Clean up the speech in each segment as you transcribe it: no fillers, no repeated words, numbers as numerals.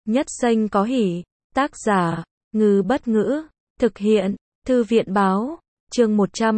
Nhất xanh có hỉ. Tác giả, Ngư Bất Ngữ. Thực hiện, Thư viện Báo. Chương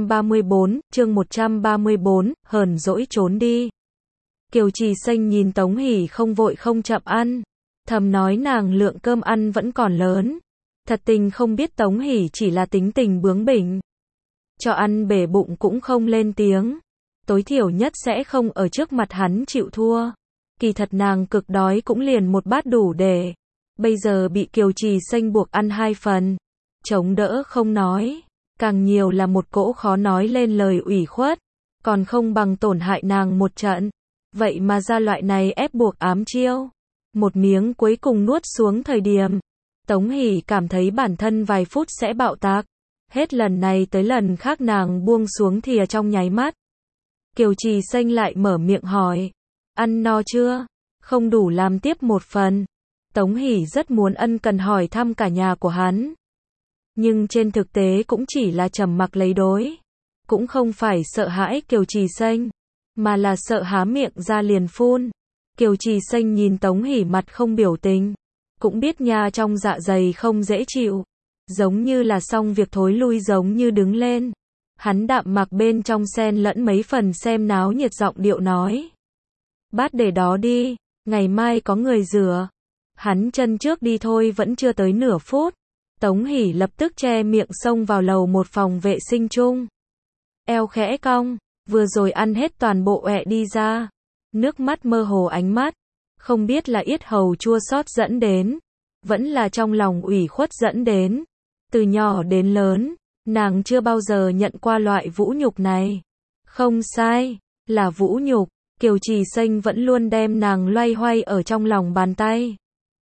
134, hờn dỗi trốn đi. Kiều Trì Xanh nhìn Tống Hỷ không vội không chậm ăn. Thầm nói nàng lượng cơm ăn vẫn còn lớn. Thật tình không biết Tống Hỷ chỉ là tính tình bướng bỉnh. Cho ăn bể bụng cũng không lên tiếng. Tối thiểu nhất sẽ không ở trước mặt hắn chịu thua. Kỳ thật nàng cực đói cũng liền một bát đủ để. Bây giờ bị Kiều Trì Xanh buộc ăn 2 phần. Chống đỡ không nói. Càng nhiều là một cỗ khó nói lên lời ủy khuất. Còn không bằng tổn hại nàng một trận. Vậy mà ra loại này ép buộc ám chiêu. Một miếng cuối cùng nuốt xuống thời điểm. Tống Hỷ cảm thấy bản thân vài phút sẽ bạo tạc. Hết lần này tới lần khác nàng buông xuống thìa trong nháy mắt. Kiều Trì Xanh lại mở miệng hỏi. Ăn no chưa? Không đủ làm tiếp một phần. Tống Hỷ rất muốn ân cần hỏi thăm cả nhà của hắn. Nhưng trên thực tế cũng chỉ là trầm mặc lấy đối. Cũng không phải sợ hãi Kiều Trì Xanh. Mà là sợ há miệng ra liền phun. Kiều Trì Xanh nhìn Tống Hỷ mặt không biểu tình. Cũng biết nha trong dạ dày không dễ chịu. Giống như là xong việc thối lui giống như đứng lên. Hắn đạm mặc bên trong xen lẫn mấy phần xem náo nhiệt giọng điệu nói. Bát để đó đi, ngày mai có người rửa. Hắn chân trước đi thôi vẫn chưa tới nửa phút. Tống Hỷ lập tức che miệng xông vào lầu một phòng vệ sinh chung. Eo khẽ cong, vừa rồi ăn hết toàn bộ ẹ đi ra. Nước mắt mơ hồ ánh mắt. Không biết là yết hầu chua xót dẫn đến. Vẫn là trong lòng ủy khuất dẫn đến. Từ nhỏ đến lớn, nàng chưa bao giờ nhận qua loại vũ nhục này. Không sai, là vũ nhục. Kiều Trì Xanh vẫn luôn đem nàng loay hoay ở trong lòng bàn tay.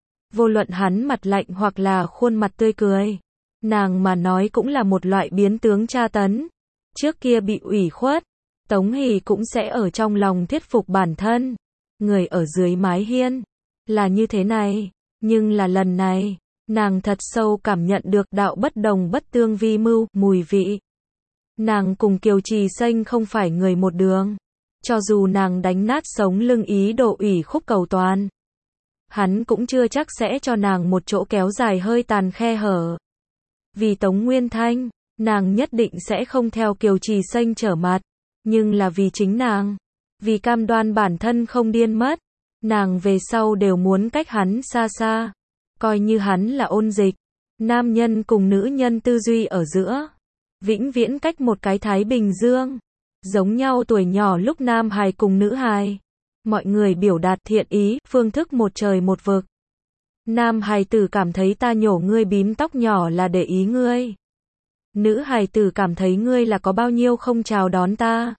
Vô luận hắn mặt lạnh hoặc là khuôn mặt tươi cười. Nàng mà nói cũng là một loại biến tướng tra tấn. Trước kia bị ủy khuất, Tống Hỷ cũng sẽ ở trong lòng thuyết phục bản thân. Người ở dưới mái hiên, là như thế này. Nhưng là lần này, nàng thật sâu cảm nhận được đạo bất đồng bất tương vi mưu, mùi vị. Nàng cùng Kiều Trì Xanh không phải người một đường. Cho dù nàng đánh nát sống lưng ý đồ ủy khúc cầu toàn. Hắn cũng chưa chắc sẽ cho nàng một chỗ kéo dài hơi tàn khe hở. Vì Tống Nguyên Thanh, nàng nhất định sẽ không theo Kiều Trì Xanh trở mặt. Nhưng là vì chính nàng. Vì cam đoan bản thân không điên mất. Nàng về sau đều muốn cách hắn xa xa. Coi như hắn là ôn dịch. Nam nhân cùng nữ nhân tư duy ở giữa. Vĩnh viễn cách một cái Thái Bình Dương. Giống nhau tuổi nhỏ lúc nam hài cùng nữ hài. Mọi người biểu đạt thiện ý, phương thức một trời một vực. Nam hài tử cảm thấy ta nhổ ngươi bím tóc nhỏ là để ý ngươi. Nữ hài tử cảm thấy ngươi là có bao nhiêu không chào đón ta.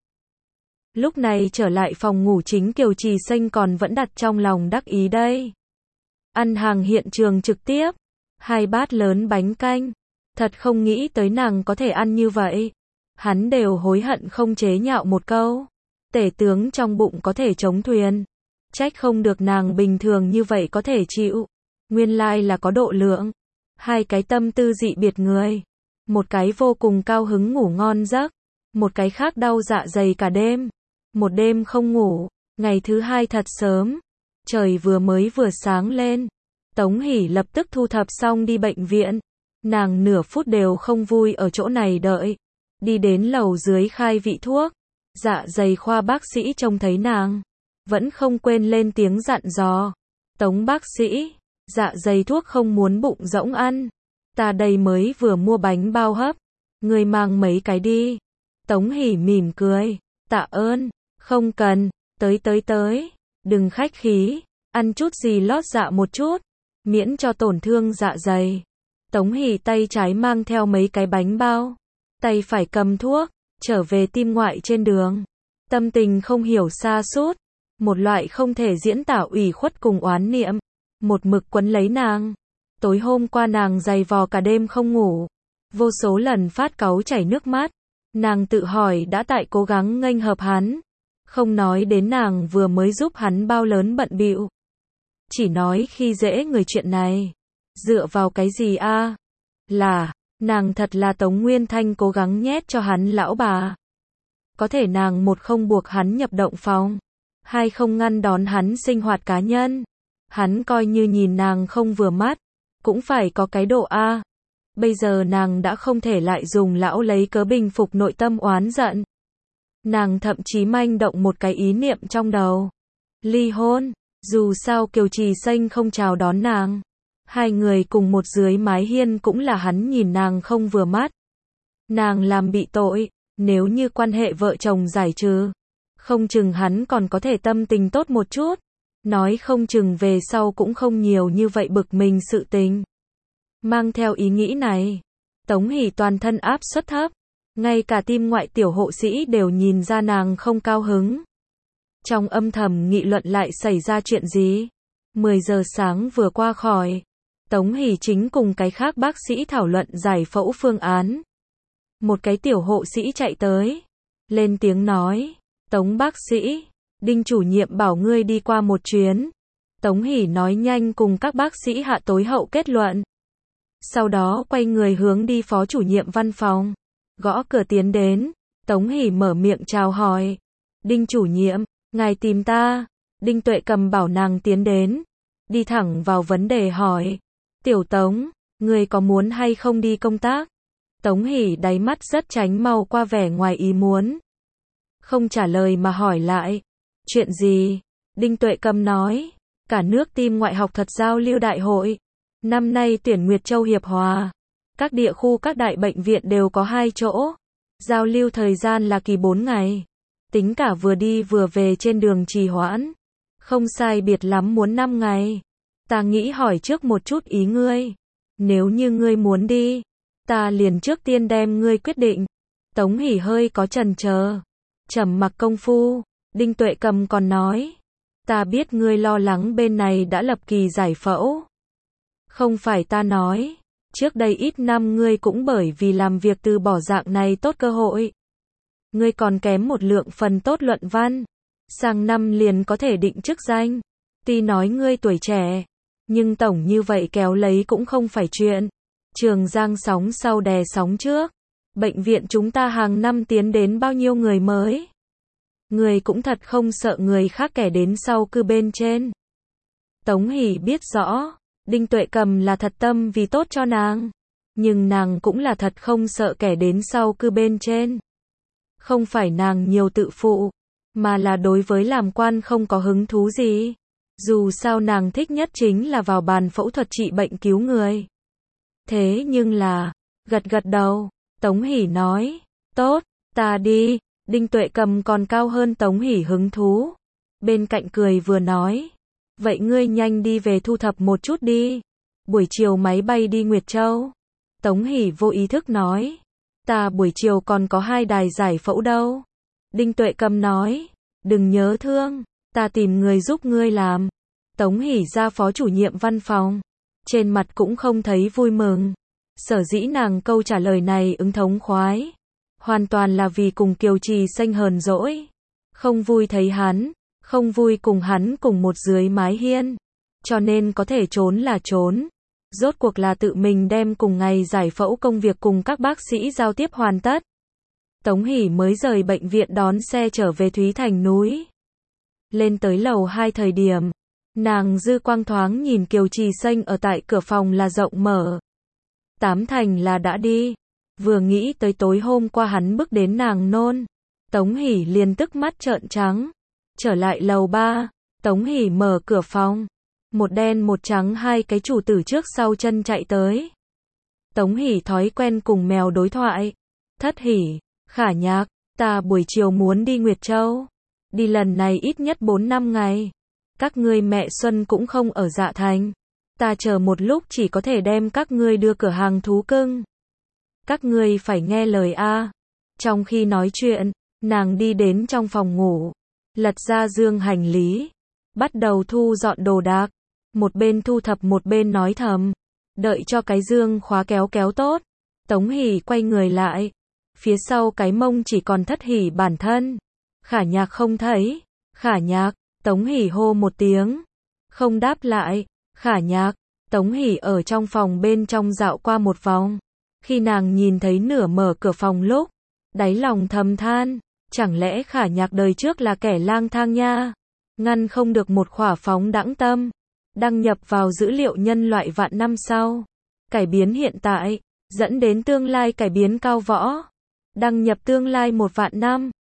Lúc này trở lại phòng ngủ chính Kiều Trì Xanh còn vẫn đặt trong lòng đắc ý đây. Ăn hàng hiện trường trực tiếp. 2 bát lớn bánh canh. Thật không nghĩ tới nàng có thể ăn như vậy. Hắn đều hối hận không chế nhạo một câu. Tể tướng trong bụng có thể chống thuyền. Trách không được nàng bình thường như vậy có thể chịu. Nguyên lai là có độ lượng. 2 cái tâm tư dị biệt người. Một cái vô cùng cao hứng ngủ ngon giấc. Một cái khác đau dạ dày cả đêm. Một đêm không ngủ. Ngày thứ 2 thật sớm. Trời vừa sáng lên. Tống Hỷ lập tức thu thập xong đi bệnh viện. Nàng nửa phút đều không vui ở chỗ này đợi. Đi đến lầu dưới khai vị thuốc. Dạ dày khoa bác sĩ trông thấy nàng. Vẫn không quên lên tiếng dặn dò. Tống bác sĩ, dạ dày thuốc không muốn bụng rỗng ăn. Ta đây mới vừa mua bánh bao hấp. Người mang mấy cái đi. Tống Hỷ mỉm cười. Tạ ơn, không cần, tới. Đừng khách khí, ăn chút gì lót dạ một chút. Miễn cho tổn thương dạ dày. Tống Hỷ tay trái mang theo mấy cái bánh bao. Tay phải cầm thuốc, trở về tim ngoại trên đường. Tâm tình không hiểu sa sút. Một loại không thể diễn tả ủy khuất cùng oán niệm. Một mực quấn lấy nàng. Tối hôm qua nàng dày vò cả đêm không ngủ. Vô số lần phát cáu chảy nước mắt. Nàng tự hỏi đã tại cố gắng nghênh hợp hắn. Không nói đến nàng vừa mới giúp hắn bao lớn bận bịu. Chỉ nói khi dễ người chuyện này. Dựa vào cái gì a? Là, nàng thật là Tống Nguyên Thanh cố gắng nhét cho hắn lão bà. Có thể nàng một không buộc hắn nhập động phòng. 2 không ngăn đón hắn sinh hoạt cá nhân. Hắn coi như nhìn nàng không vừa mắt, cũng phải có cái độ a. Bây giờ nàng đã không thể lại dùng lão lấy cớ bình phục nội tâm oán giận. Nàng thậm chí manh động một cái ý niệm trong đầu. Ly hôn, dù sao Kiều Trì Xanh không chào đón nàng. Hai người cùng một dưới mái hiên cũng là hắn nhìn nàng không vừa mắt. Nàng làm bị tội, nếu như quan hệ vợ chồng giải trừ, không chừng hắn còn có thể tâm tình tốt một chút. Nói không chừng về sau cũng không nhiều như vậy bực mình sự tình. Mang theo ý nghĩ này, Tống Hỷ toàn thân áp suất thấp, ngay cả tim ngoại tiểu hộ sĩ đều nhìn ra nàng không cao hứng. Trong âm thầm nghị luận lại xảy ra chuyện gì? 10 giờ sáng vừa qua khỏi, Tống Hỷ chính cùng cái khác bác sĩ thảo luận giải phẫu phương án. Một cái tiểu hộ sĩ chạy tới, lên tiếng nói, Tống bác sĩ, Đinh chủ nhiệm bảo ngươi đi qua một chuyến. Tống Hỷ nói nhanh cùng các bác sĩ hạ tối hậu kết luận. Sau đó quay người hướng đi phó chủ nhiệm văn phòng. Gõ cửa tiến đến, Tống Hỷ mở miệng chào hỏi. Đinh chủ nhiệm, ngài tìm ta. Đinh Tuệ Cầm bảo nàng tiến đến. Đi thẳng vào vấn đề hỏi. Tiểu Tống, ngươi có muốn hay không đi công tác? Tống Hỷ đáy mắt rất tránh mau qua vẻ ngoài ý muốn. Không trả lời mà hỏi lại. Chuyện gì? Đinh Tuệ Cầm nói. Cả nước tim ngoại học thuật giao lưu đại hội. Năm nay tuyển Nguyệt Châu Hiệp Hòa. Các địa khu các đại bệnh viện đều có 2 chỗ. Giao lưu thời gian là kỳ 4 ngày. Tính cả vừa đi vừa về trên đường trì hoãn. Không sai biệt lắm muốn 5 ngày. Ta nghĩ hỏi trước một chút ý ngươi. Nếu như ngươi muốn đi, ta liền trước tiên đem ngươi quyết định. Tống Hỷ hơi có chần chờ. Trầm mặc công phu, Đinh Tuệ Cầm còn nói. Ta biết ngươi lo lắng bên này đã lập kỳ giải phẫu. Không phải ta nói. Trước đây ít năm ngươi cũng bởi vì làm việc từ bỏ dạng này tốt cơ hội. Ngươi còn kém một lượng phần tốt luận văn. Sang năm liền có thể định chức danh. Tuy nói ngươi tuổi trẻ, nhưng tổng như vậy kéo lấy cũng không phải chuyện. Trường Giang sóng sau đè sóng trước. Bệnh viện chúng ta hàng năm tiến đến bao nhiêu người mới. Ngươi cũng thật không sợ người khác kẻ đến sau cư bên trên. Tống Hỷ biết rõ, Đinh Tuệ Cầm là thật tâm vì tốt cho nàng. Nhưng nàng cũng là thật không sợ kẻ đến sau cư bên trên. Không phải nàng nhiều tự phụ, mà là đối với làm quan không có hứng thú gì. Dù sao nàng thích nhất chính là vào bàn phẫu thuật trị bệnh cứu người. Thế nhưng là, gật gật đầu, Tống Hỷ nói, tốt, ta đi. Đinh Tuệ Cầm còn cao hơn Tống Hỷ hứng thú. Bên cạnh cười vừa nói, vậy ngươi nhanh đi về thu thập một chút đi. Buổi chiều máy bay đi Nguyệt Châu. Tống Hỷ vô ý thức nói, ta buổi chiều còn có 2 đài giải phẫu đâu. Đinh Tuệ Cầm nói, đừng nhớ thương, ta tìm người giúp ngươi làm. Tống Hỷ ra phó chủ nhiệm văn phòng. Trên mặt cũng không thấy vui mừng. Sở dĩ nàng câu trả lời này ứng thống khoái. Hoàn toàn là vì cùng Kiều Trì Xanh hờn dỗi. Không vui thấy hắn. Không vui cùng hắn cùng một dưới mái hiên. Cho nên có thể trốn là trốn. Rốt cuộc là tự mình đem cùng ngày giải phẫu công việc cùng các bác sĩ giao tiếp hoàn tất. Tống Hỷ mới rời bệnh viện đón xe trở về Thúy Thành núi. Lên tới lầu 2 thời điểm, nàng dư quang thoáng nhìn Kiều Trì Xanh ở tại cửa phòng là rộng mở. 8 thành là đã đi. Vừa nghĩ tới tối hôm qua hắn bước đến nàng nôn. Tống Hỷ liền tức mắt trợn trắng. Trở lại lầu 3, Tống Hỷ mở cửa phòng. Một đen một trắng 2 cái chủ tử trước sau chân chạy tới. Tống Hỷ thói quen cùng mèo đối thoại. Thất Hỷ, Khả Nhạc, ta buổi chiều muốn đi Nguyệt Châu. Đi lần này ít nhất 4-5 ngày. Các ngươi mẹ Xuân cũng không ở Dạ Thành. Ta chờ một lúc chỉ có thể đem các ngươi đưa cửa hàng thú cưng. Các ngươi phải nghe lời a. Trong khi nói chuyện, nàng đi đến trong phòng ngủ, lật ra dương hành lý, bắt đầu thu dọn đồ đạc. Một bên thu thập một bên nói thầm. Đợi cho cái dương khóa kéo kéo tốt, Tống Hỷ quay người lại. Phía sau cái mông chỉ còn Thất Hỷ bản thân. Khả Nhạc không thấy. Khả Nhạc, Tống Hỷ hô một tiếng. Không đáp lại. Khả Nhạc, Tống Hỷ ở trong phòng bên trong dạo qua một vòng. Khi nàng nhìn thấy nửa mở cửa phòng lúc, đáy lòng thầm than, chẳng lẽ Khả Nhạc đời trước là kẻ lang thang nha. Ngăn không được một khỏa phóng đãng tâm. đăng nhập vào dữ liệu nhân loại vạn năm sau. Cải biến hiện tại, dẫn đến tương lai cải biến cao võ. Đăng nhập tương lai 1 vạn năm.